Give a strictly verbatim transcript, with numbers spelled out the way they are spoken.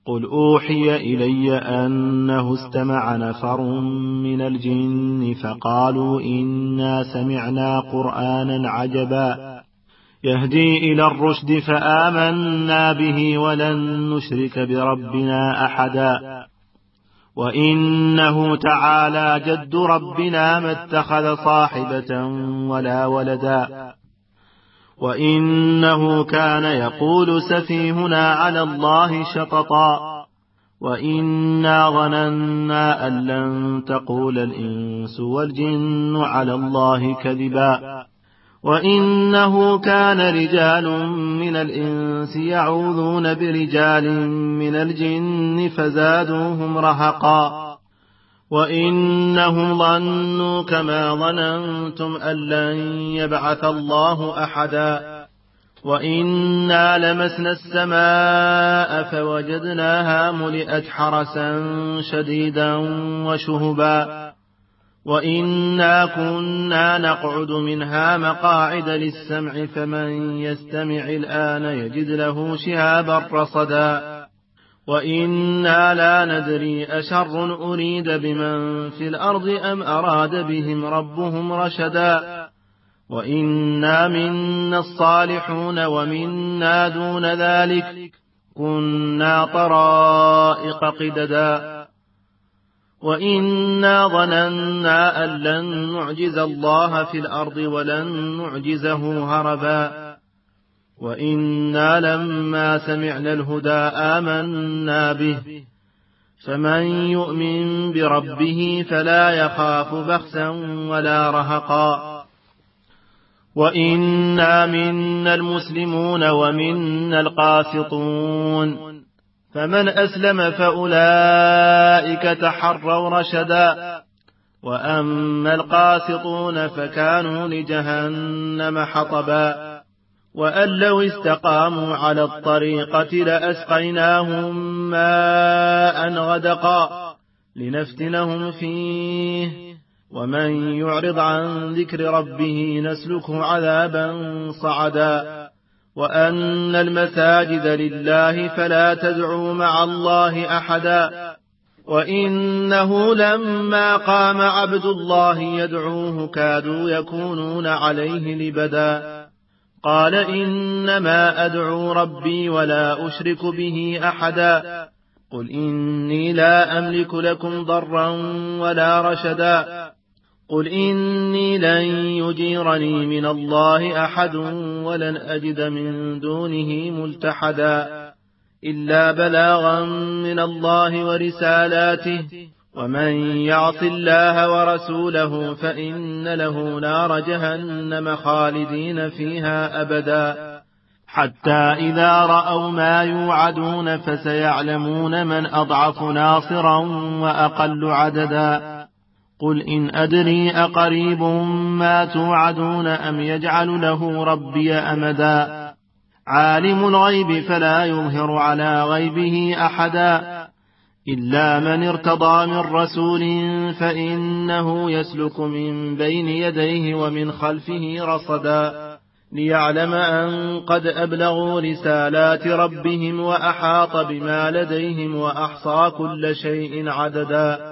قل أوحي إلي أنه استمع نفر من الجن فقالوا إنا سمعنا قرآنا عجبا يهدي إلى الرشد فآمنا به ولن نشرك بربنا أحدا وإنه تعالى جد ربنا ما اتخذ صاحبة ولا ولدا وإنه كان يقول سفيهنا على الله شططا وإنا ظننا أن لن تقول الإنس والجن على الله كذبا وإنه كان رجال من الإنس يعوذون برجال من الجن فزادوهم رهقا وإنهم ظنوا كما ظننتم أن لن يبعث الله أحدا وإنا لمسنا السماء فوجدناها ملئت حرسا شديدا وشهبا وإنا كنا نقعد منها مقاعد للسمع فمن يستمع الآن يجد له شهابا رصدا وإنا لا ندري أشر أريد بمن في الأرض أم أراد بهم ربهم رشدا وإنا منا الصالحون ومنا دون ذلك كنا طرائق قددا وإنا ظننا أن لن نعجز الله في الأرض ولن نعجزه هربا وإنا لما سمعنا الهدى آمنا به فمن يؤمن بربه فلا يخاف بخسا ولا رهقا وإنا منا المسلمون ومنا القاسطون فمن أسلم فأولئك تحروا رشدا وأما القاسطون فكانوا لجهنم حطبا وأن لو استقاموا على الطريقة لأسقيناهم ماء غدقا لنفتنهم فيه ومن يعرض عن ذكر ربه نسلكه عذابا صعدا وأن المساجد لله فلا تدعوا مع الله أحدا وإنه لما قام عبد الله يدعوه كادوا يكونون عليه لبدا قال إنما أدعو ربي ولا أشرك به أحدا قل إني لا أملك لكم ضرا ولا رشدا قل إني لن يجيرني من الله أحد ولن أجد من دونه ملتحدا إلا بلاغا من الله ورسالاته ومن يعص الله ورسوله فإن له نار جهنم خالدين فيها أبدا حتى إذا رأوا ما يوعدون فسيعلمون من أضعف ناصرا وأقل عددا قل إن أدري أقريب ما توعدون أم يجعل له ربي أمدا عالم الغيب فلا يظهر على غيبه أحدا إلا من ارتضى من رسول فإنه يسلك من بين يديه ومن خلفه رصدا ليعلم أن قد أبلغوا رسالات ربهم وأحاط بما لديهم وأحصى كل شيء عددا